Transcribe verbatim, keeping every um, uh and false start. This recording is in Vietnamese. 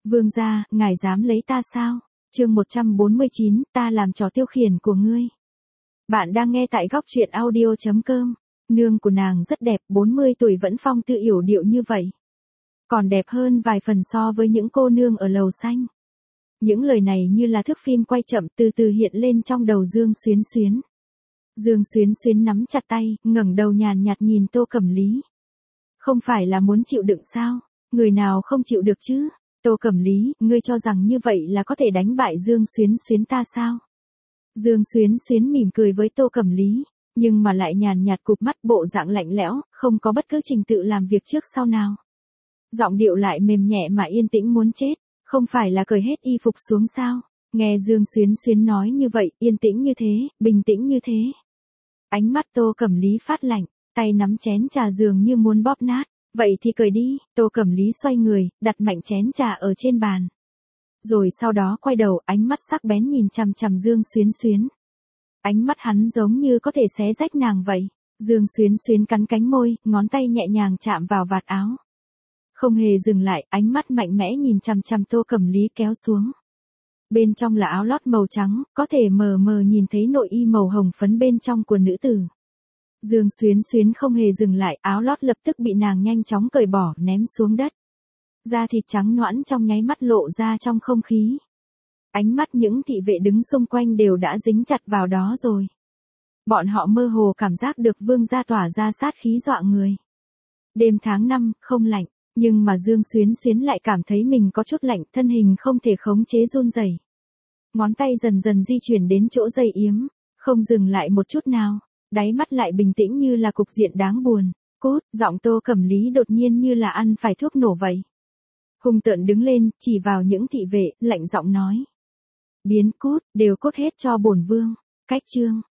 Vương gia, ngài dám lấy ta sao? Chương một trăm bốn mươi chín, ta làm trò tiêu khiển của ngươi. Bạn đang nghe tại góc truyện audio chấm com. Nương của nàng rất đẹp, bốn mươi tuổi vẫn phong tư yểu điệu như vậy. Còn đẹp hơn vài phần so với những cô nương ở lầu xanh. Những lời này như là thước phim quay chậm từ từ hiện lên trong đầu Dương Xuyến Xuyến. Dương Xuyến Xuyến nắm chặt tay, ngẩng đầu nhàn nhạt nhìn Tô Cẩm Lý. Không phải là muốn chịu đựng sao? Người nào không chịu được chứ? Tô Cẩm Lý, ngươi cho rằng như vậy là có thể đánh bại Dương Xuyến Xuyến ta sao? Dương Xuyến Xuyến mỉm cười với Tô Cẩm Lý, nhưng mà lại nhàn nhạt cụp mắt bộ dạng lạnh lẽo, không có bất cứ trình tự làm việc trước sau nào. Giọng điệu lại mềm nhẹ mà yên tĩnh muốn chết, không phải là cởi hết y phục xuống sao? Nghe Dương Xuyến Xuyến nói như vậy, yên tĩnh như thế, bình tĩnh như thế. Ánh mắt Tô Cẩm Lý phát lạnh, tay nắm chén trà dường như muốn bóp nát. Vậy thì cởi đi, Tô Cẩm Lý xoay người, đặt mạnh chén trà ở trên bàn. Rồi sau đó quay đầu, ánh mắt sắc bén nhìn chằm chằm Dương Xuyến Xuyến. Ánh mắt hắn giống như có thể xé rách nàng vậy. Dương Xuyến Xuyến cắn cánh môi, ngón tay nhẹ nhàng chạm vào vạt áo. Không hề dừng lại, ánh mắt mạnh mẽ nhìn chằm chằm Tô Cẩm Lý kéo xuống. Bên trong là áo lót màu trắng, có thể mờ mờ nhìn thấy nội y màu hồng phấn bên trong của nữ tử. Dương Xuyến Xuyến không hề dừng lại, áo lót lập tức bị nàng nhanh chóng cởi bỏ, ném xuống đất. Da thịt trắng nõn trong nháy mắt lộ ra trong không khí. Ánh mắt những thị vệ đứng xung quanh đều đã dính chặt vào đó rồi. Bọn họ mơ hồ cảm giác được vương gia tỏa ra sát khí dọa người. Đêm tháng năm, không lạnh, nhưng mà Dương Xuyến Xuyến lại cảm thấy mình có chút lạnh, thân hình không thể khống chế run rẩy. Ngón tay dần dần di chuyển đến chỗ dây yếm, không dừng lại một chút nào. Đáy mắt lại bình tĩnh như là cục diện đáng buồn. Cốt, giọng Tô Cẩm Lý đột nhiên như là ăn phải thuốc nổ vậy. Hung tợn đứng lên, chỉ vào những thị vệ, lạnh giọng nói. Biến cốt, đều cốt hết cho bổn vương. Cách chương,